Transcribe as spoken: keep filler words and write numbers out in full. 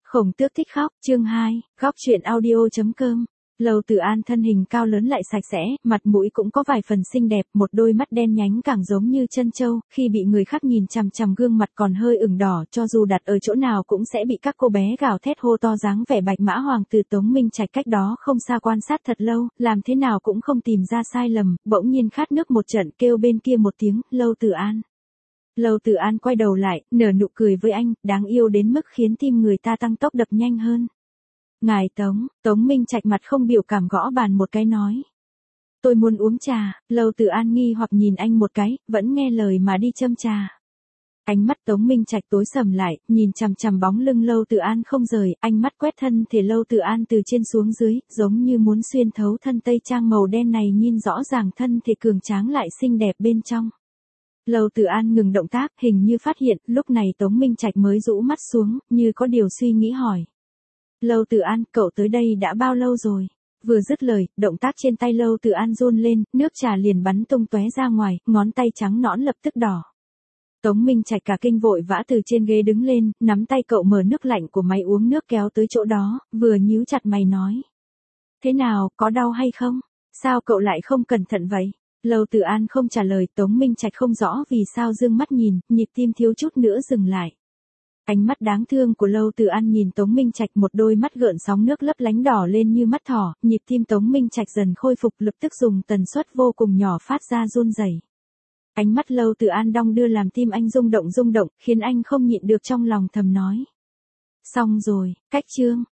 Khổng Tước thích khóc, chương hai, góc truyện audio chấm com. Lâu Tử An thân hình cao lớn lại sạch sẽ, mặt mũi cũng có vài phần xinh đẹp, một đôi mắt đen nhánh càng giống như chân châu, khi bị người khác nhìn chằm chằm gương mặt còn hơi ửng đỏ, cho dù đặt ở chỗ nào cũng sẽ bị các cô bé gào thét hô to. Dáng vẻ bạch mã hoàng tử Tống Minh Trạch cách đó không xa quan sát thật lâu, làm thế nào cũng không tìm ra sai lầm, bỗng nhiên khát nước một trận, kêu bên kia một tiếng, Lâu Tử An. Lâu Tử An quay đầu lại, nở nụ cười với anh, đáng yêu đến mức khiến tim người ta tăng tốc đập nhanh hơn. Ngài Tống, Tống Minh Trạch mặt không biểu cảm gõ bàn một cái nói. Tôi muốn uống trà. Lâu Tử An nghi hoặc nhìn anh một cái, vẫn nghe lời mà đi châm trà. Ánh mắt Tống Minh Trạch tối sầm lại, nhìn chằm chằm bóng lưng Lâu Tử An không rời, ánh mắt quét thân thể Lâu Tử An từ trên xuống dưới, giống như muốn xuyên thấu thân tây trang màu đen này, nhìn rõ ràng thân thể cường tráng lại xinh đẹp bên trong. Lâu Tử An ngừng động tác, hình như phát hiện, lúc này Tống Minh Trạch mới rũ mắt xuống, như có điều suy nghĩ hỏi. Lâu Tử An, cậu tới đây đã bao lâu rồi? Vừa dứt lời, động tác trên tay Lâu Tử An run lên, nước trà liền bắn tung tóe ra ngoài, ngón tay trắng nõn lập tức đỏ. Tống Minh Trạch cả kinh vội vã từ trên ghế đứng lên, nắm tay cậu mở nước lạnh của máy uống nước kéo tới chỗ đó, vừa nhíu chặt mày nói. Thế nào, có đau hay không? Sao cậu lại không cẩn thận vậy? Lâu Tử An không trả lời, Tống Minh Trạch không rõ vì sao dương mắt nhìn, nhịp tim thiếu chút nữa dừng lại. Ánh mắt đáng thương của Lâu Tử An nhìn Tống Minh Trạch, một đôi mắt gợn sóng nước lấp lánh đỏ lên như mắt thỏ, nhịp tim Tống Minh Trạch dần khôi phục, lập tức dùng tần suất vô cùng nhỏ phát ra run rẩy. Ánh mắt Lâu Tử An đong đưa làm tim anh rung động rung động, khiến anh không nhịn được trong lòng thầm nói. Xong rồi, cách chương.